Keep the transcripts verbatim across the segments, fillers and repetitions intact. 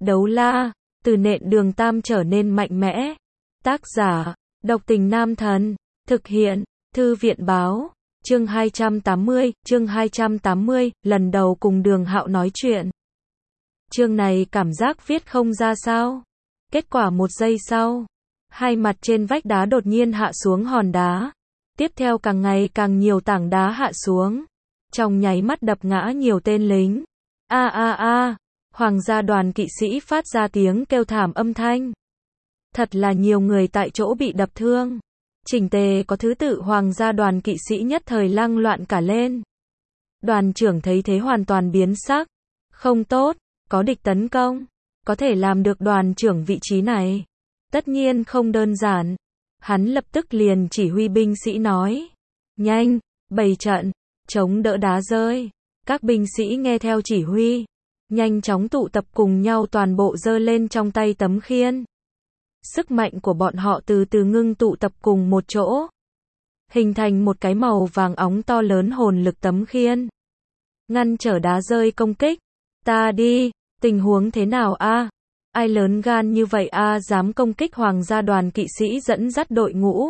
Đấu la, từ nện đường tam trở nên mạnh mẽ. Tác giả, Độc Tình Nam Thần. Thực hiện, Thư viện báo. Chương hai trăm tám mươi, chương hai trăm tám mươi, lần đầu cùng Đường Hạo nói chuyện. Chương này cảm giác viết không ra sao. Kết quả một giây sau, hai mặt trên vách đá đột nhiên hạ xuống hòn đá. Tiếp theo càng ngày càng nhiều tảng đá hạ xuống. Trong nháy mắt đập ngã nhiều tên lính. A a a, hoàng gia đoàn kỵ sĩ phát ra tiếng kêu thảm âm thanh. Thật là nhiều người tại chỗ bị đập thương. Chỉnh tề có thứ tự hoàng gia đoàn kỵ sĩ nhất thời lăng loạn cả lên. Đoàn trưởng thấy thế hoàn toàn biến sắc. Không tốt, có địch tấn công. Có thể làm được đoàn trưởng vị trí này. Tất nhiên không đơn giản. Hắn lập tức liền chỉ huy binh sĩ nói. Nhanh, bày trận, chống đỡ đá rơi. Các binh sĩ nghe theo chỉ huy. Nhanh chóng tụ tập cùng nhau toàn bộ giơ lên trong tay tấm khiên. Sức mạnh của bọn họ từ từ ngưng tụ tập cùng một chỗ. Hình thành một cái màu vàng óng to lớn hồn lực tấm khiên. Ngăn trở đá rơi công kích. Ta đi, tình huống thế nào a? Ai lớn gan như vậy a dám công kích hoàng gia đoàn kỵ sĩ dẫn dắt đội ngũ.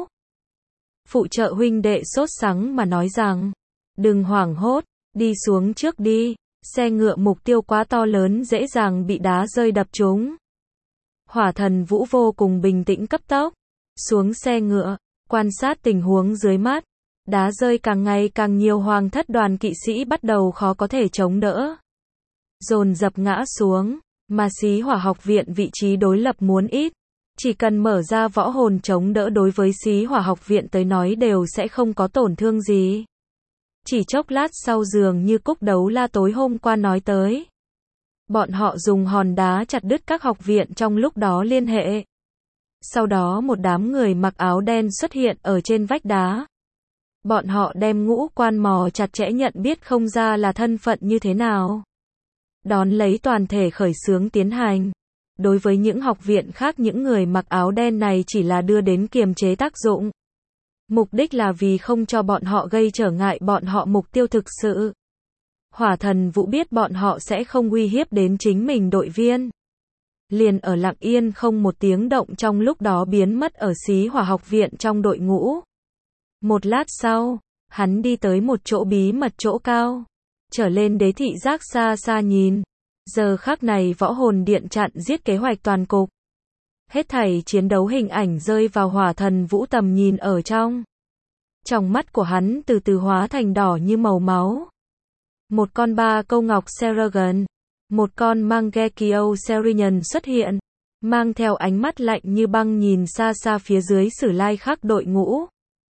Phụ trợ huynh đệ sốt sắng mà nói rằng. Đừng hoảng hốt, đi xuống trước đi. Xe ngựa mục tiêu quá to lớn dễ dàng bị đá rơi đập trúng. Hỏa Thần Vũ vô cùng bình tĩnh cấp tốc. Xuống xe ngựa, quan sát tình huống dưới mắt. Đá rơi càng ngày càng nhiều hoàng thất đoàn kỵ sĩ bắt đầu khó có thể chống đỡ. Dồn dập ngã xuống, mà xí hỏa học viện vị trí đối lập muốn ít. Chỉ cần mở ra võ hồn chống đỡ đối với xí hỏa học viện tới nói đều sẽ không có tổn thương gì. Chỉ chốc lát sau dường như Cúc Đấu La tối hôm qua nói tới. Bọn họ dùng hòn đá chặt đứt các học viện trong lúc đó liên hệ. Sau đó một đám người mặc áo đen xuất hiện ở trên vách đá. Bọn họ đem ngũ quan mò chặt chẽ nhận biết không ra là thân phận như thế nào. Đón lấy toàn thể khởi xướng tiến hành. Đối với những học viện khác những người mặc áo đen này chỉ là đưa đến kiềm chế tác dụng. Mục đích là vì không cho bọn họ gây trở ngại bọn họ mục tiêu thực sự. Hỏa Thần Vũ biết bọn họ sẽ không uy hiếp đến chính mình đội viên. Liền ở lặng yên không một tiếng động trong lúc đó biến mất ở xí hỏa học viện trong đội ngũ. Một lát sau, hắn đi tới một chỗ bí mật chỗ cao. Trở lên đế thị giác xa xa nhìn. Giờ khắc này võ hồn điện chặn giết kế hoạch toàn cục. Hết thảy chiến đấu hình ảnh rơi vào Hỏa Thần Vũ tầm nhìn ở trong. Trong mắt của hắn từ từ hóa thành đỏ như màu máu. Một con ba câu ngọc Seragon, một con Mangekyo Serinian xuất hiện, mang theo ánh mắt lạnh như băng nhìn xa xa phía dưới Sử Lai Khắc đội ngũ.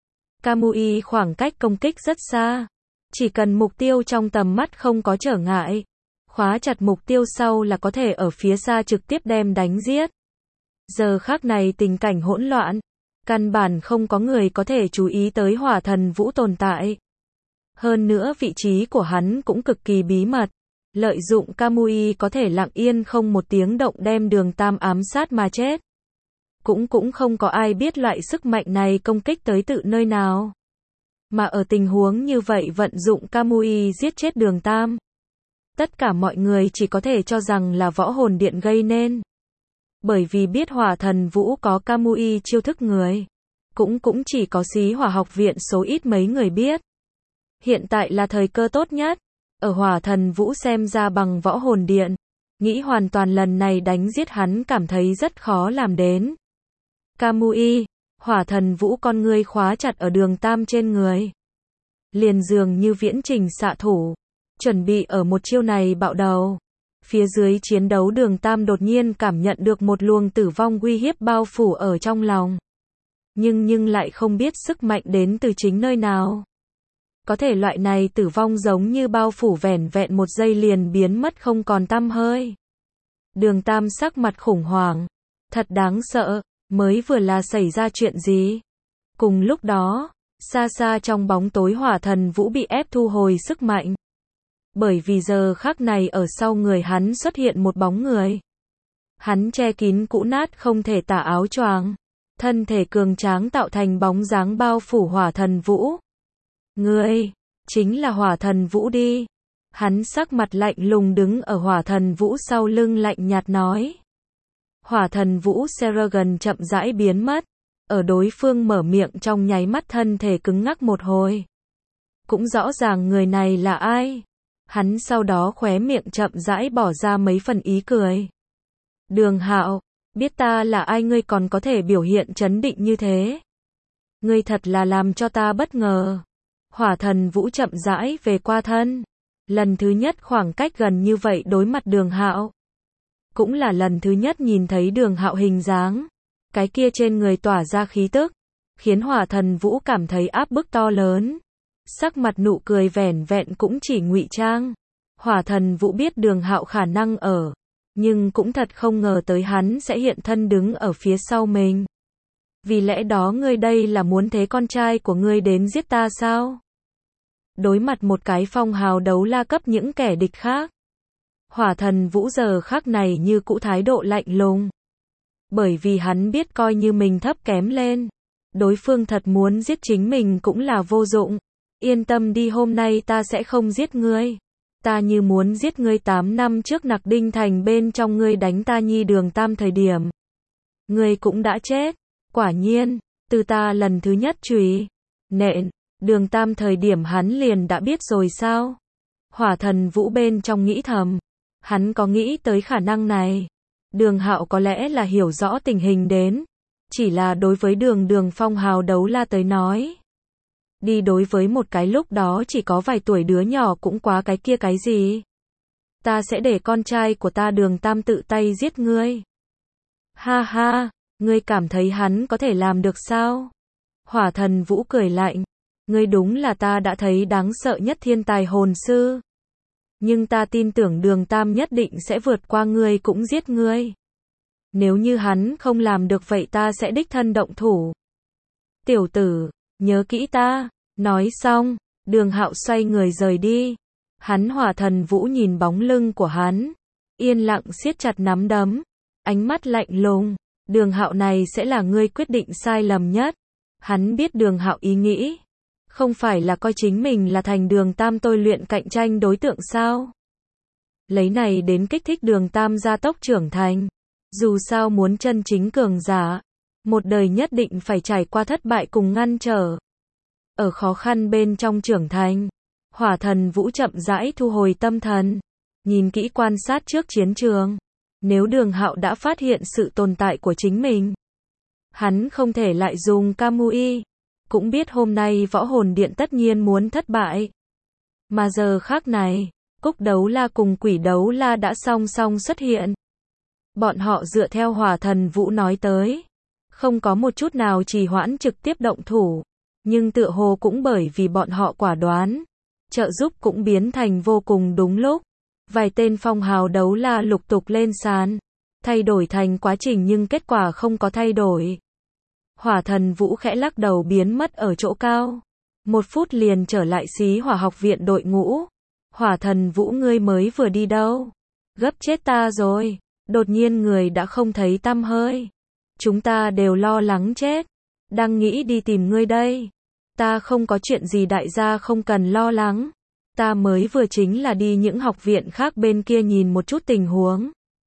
Kamui khoảng cách công kích rất xa, chỉ cần mục tiêu trong tầm mắt không có trở ngại, khóa chặt mục tiêu sau là có thể ở phía xa trực tiếp đem đánh giết. Giờ khắc này tình cảnh hỗn loạn, căn bản không có người có thể chú ý tới Hỏa Thần Vũ tồn tại. Hơn nữa vị trí của hắn cũng cực kỳ bí mật. Lợi dụng Kamui có thể lặng yên không một tiếng động đem Đường Tam ám sát mà chết. Cũng cũng không có ai biết loại sức mạnh này công kích tới tự nơi nào. Mà ở tình huống như vậy vận dụng Kamui giết chết Đường Tam. Tất cả mọi người chỉ có thể cho rằng là võ hồn điện gây nên. Bởi vì biết Hỏa Thần Vũ có Kamui chiêu thức người. Cũng cũng chỉ có xí hỏa học viện số ít mấy người biết. Hiện tại là thời cơ tốt nhất. Ở Hỏa Thần Vũ xem ra bằng võ hồn điện. Nghĩ hoàn toàn lần này đánh giết hắn cảm thấy rất khó làm đến. Kamui, Hỏa Thần Vũ con ngươi khóa chặt ở Đường Tam trên người. Liền dường như viễn trình xạ thủ. Chuẩn bị ở một chiêu này bạo đầu. Phía dưới chiến đấu Đường Tam đột nhiên cảm nhận được một luồng tử vong uy hiếp bao phủ ở trong lòng. Nhưng nhưng lại không biết sức mạnh đến từ chính nơi nào. Có thể loại này tử vong giống như bao phủ vẻn vẹn một giây liền biến mất không còn tăm hơi. Đường Tam sắc mặt khủng hoảng. Thật đáng sợ, mới vừa là xảy ra chuyện gì? Cùng lúc đó, xa xa trong bóng tối Hỏa Thần Vũ bị ép thu hồi sức mạnh. Bởi vì giờ khắc này ở sau người hắn xuất hiện một bóng người. Hắn che kín cũ nát không thể tả áo choàng. Thân thể cường tráng tạo thành bóng dáng bao phủ Hỏa Thần Vũ. Ngươi, chính là Hỏa Thần Vũ đi. Hắn sắc mặt lạnh lùng đứng ở Hỏa Thần Vũ sau lưng lạnh nhạt nói. Hỏa Thần Vũ Seragon chậm rãi biến mất, ở đối phương mở miệng trong nháy mắt thân thể cứng ngắc một hồi. Cũng rõ ràng người này là ai. Hắn sau đó khóe miệng chậm rãi bỏ ra mấy phần ý cười. Đường Hạo, biết ta là ai ngươi còn có thể biểu hiện trấn định như thế. Ngươi thật là làm cho ta bất ngờ. Hỏa Thần Vũ chậm rãi về qua thân. Lần thứ nhất khoảng cách gần như vậy đối mặt Đường Hạo. Cũng là lần thứ nhất nhìn thấy Đường Hạo hình dáng. Cái kia trên người tỏa ra khí tức, khiến Hỏa Thần Vũ cảm thấy áp bức to lớn. Sắc mặt nụ cười vẻn vẹn cũng chỉ ngụy trang. Hỏa Thần Vũ biết Đường Hạo khả năng ở, nhưng cũng thật không ngờ tới hắn sẽ hiện thân đứng ở phía sau mình. Vì lẽ đó ngươi đây là muốn thế con trai của ngươi đến giết ta sao? Đối mặt một cái phong hào đấu la cấp những kẻ địch khác, Hỏa Thần Vũ giờ khắc này như cũ thái độ lạnh lùng. Bởi vì hắn biết coi như mình thấp kém lên, đối phương thật muốn giết chính mình cũng là vô dụng. Yên tâm đi, hôm nay ta sẽ không giết ngươi. Ta như muốn giết ngươi tám năm trước Nặc Đinh Thành bên trong ngươi đánh ta nhi Đường Tam thời điểm. Ngươi cũng đã chết. Quả nhiên, từ ta lần thứ nhất chùy nện Đường Tam thời điểm hắn liền đã biết rồi sao? Hỏa Thần Vũ bên trong nghĩ thầm. Hắn có nghĩ tới khả năng này. Đường Hạo có lẽ là hiểu rõ tình hình đến. Chỉ là đối với đường đường phong hào đấu la tới nói. Đi đối với một cái lúc đó chỉ có vài tuổi đứa nhỏ cũng quá cái kia cái gì. Ta sẽ để con trai của ta Đường Tam tự tay giết ngươi. Ha ha, ngươi cảm thấy hắn có thể làm được sao? Hỏa Thần Vũ cười lạnh. Ngươi đúng là ta đã thấy đáng sợ nhất thiên tài hồn sư. Nhưng ta tin tưởng Đường Tam nhất định sẽ vượt qua ngươi cũng giết ngươi. Nếu như hắn không làm được vậy ta sẽ đích thân động thủ. Tiểu tử, nhớ kỹ ta. Nói xong, Đường Hạo xoay người rời đi. Hắn Hỏa Thần Vũ nhìn bóng lưng của hắn, yên lặng siết chặt nắm đấm, ánh mắt lạnh lùng. Đường Hạo này sẽ là ngươi quyết định sai lầm nhất. Hắn biết Đường Hạo ý nghĩ. Không phải là coi chính mình là thành Đường Tam tôi luyện cạnh tranh đối tượng sao? Lấy này đến kích thích Đường Tam gia tốc trưởng thành. Dù sao muốn chân chính cường giả, một đời nhất định phải trải qua thất bại cùng ngăn trở. Ở khó khăn bên trong trưởng thành, Hỏa Thần Vũ chậm rãi thu hồi tâm thần, nhìn kỹ quan sát trước chiến trường. Nếu Đường Hạo đã phát hiện sự tồn tại của chính mình, hắn không thể lại dùng Kamui. Cũng biết hôm nay Võ Hồn Điện tất nhiên muốn thất bại. Mà giờ khác này, Cúc Đấu La cùng Quỷ Đấu La đã song song xuất hiện. Bọn họ dựa theo Hỏa Thần Vũ nói tới, không có một chút nào trì hoãn trực tiếp động thủ. Nhưng tựa hồ cũng bởi vì bọn họ quả đoán, trợ giúp cũng biến thành vô cùng đúng lúc. Vài tên phong hào đấu la lục tục lên sàn, thay đổi thành quá trình nhưng kết quả không có thay đổi. Hỏa Thần Vũ khẽ lắc đầu biến mất ở chỗ cao. Một phút liền trở lại Xí Hỏa học viện đội ngũ. Hỏa Thần Vũ ngươi mới vừa đi đâu? Gấp chết ta rồi. Đột nhiên người đã không thấy tăm hơi. Chúng ta đều lo lắng chết. Đang nghĩ đi tìm ngươi đây. Ta không có chuyện gì đại gia không cần lo lắng. Ta mới vừa chính là đi những học viện khác bên kia nhìn một chút tình huống.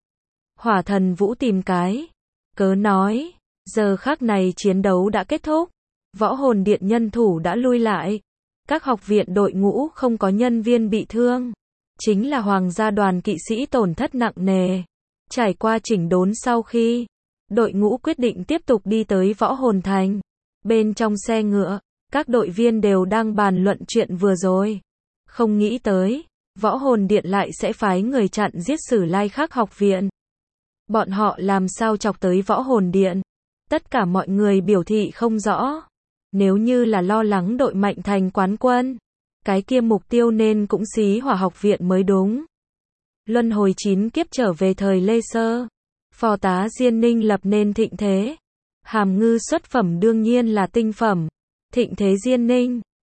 Hỏa Thần Vũ tìm cái cớ nói. Giờ khắc này chiến đấu đã kết thúc. Võ Hồn Điện nhân thủ đã lui lại. Các học viện đội ngũ không có nhân viên bị thương. Chính là hoàng gia đoàn kỵ sĩ tổn thất nặng nề. Trải qua chỉnh đốn sau khi, đội ngũ quyết định tiếp tục đi tới Võ Hồn Thành. Bên trong xe ngựa, các đội viên đều đang bàn luận chuyện vừa rồi. Không nghĩ tới, Võ Hồn Điện lại sẽ phái người chặn giết Sử Lai Khắc học viện. Bọn họ làm sao chọc tới Võ Hồn Điện? Tất cả mọi người biểu thị không rõ. Nếu như là lo lắng đội mạnh thành quán quân, cái kia mục tiêu nên cũng Xí Hỏa học viện mới đúng. Luân hồi chín kiếp trở về thời Lê Sơ, phò tá Diên Ninh lập nên thịnh thế. Hàm ngư xuất phẩm đương nhiên là tinh phẩm. Thịnh thế Diên Ninh,